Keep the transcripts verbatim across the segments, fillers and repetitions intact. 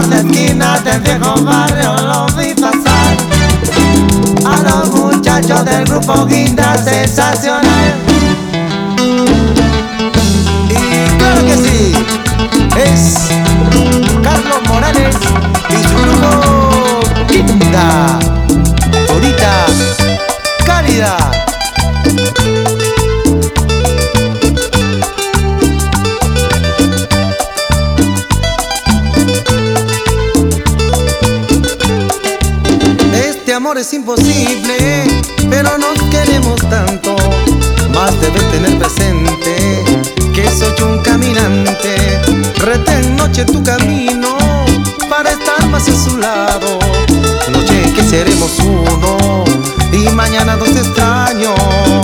por la esquina del viejo barrio lo vi pasar. A los muchachos del grupo Guinda Sensacional. Y claro que sí, es Carlos Morales y su grupo Guinda. Bonita, cálida. Este amor es imposible, pero nos queremos tanto. Más debes tener presente que soy un caminante. Retén noche tu camino para estar más a su lado. Noche que seremos uno y mañana dos extraños.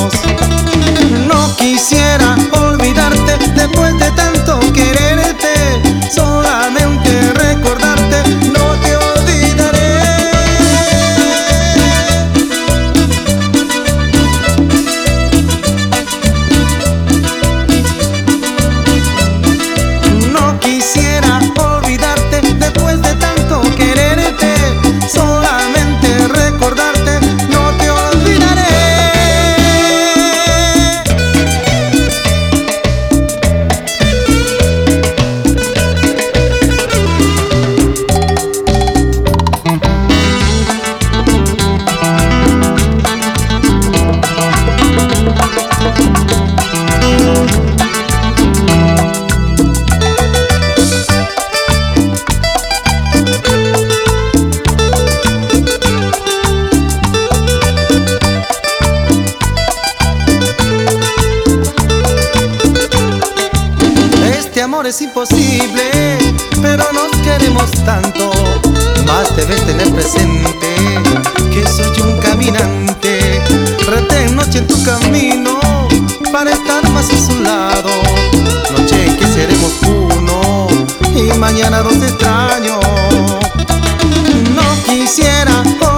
No quisiera olvidarte después de tanto quererte. Solamente recordarte, no te olvidaré. No quisiera olvidarte después de tanto quererte. Solamente recordarte, no te olvidaré. Este amor es imposible, pero nos queremos tanto. Más debes tener presente que soy un caminante. Retén noche en tu camino para estar más a su lado. Noche que seremos uno y mañana dos extraños. No quisiera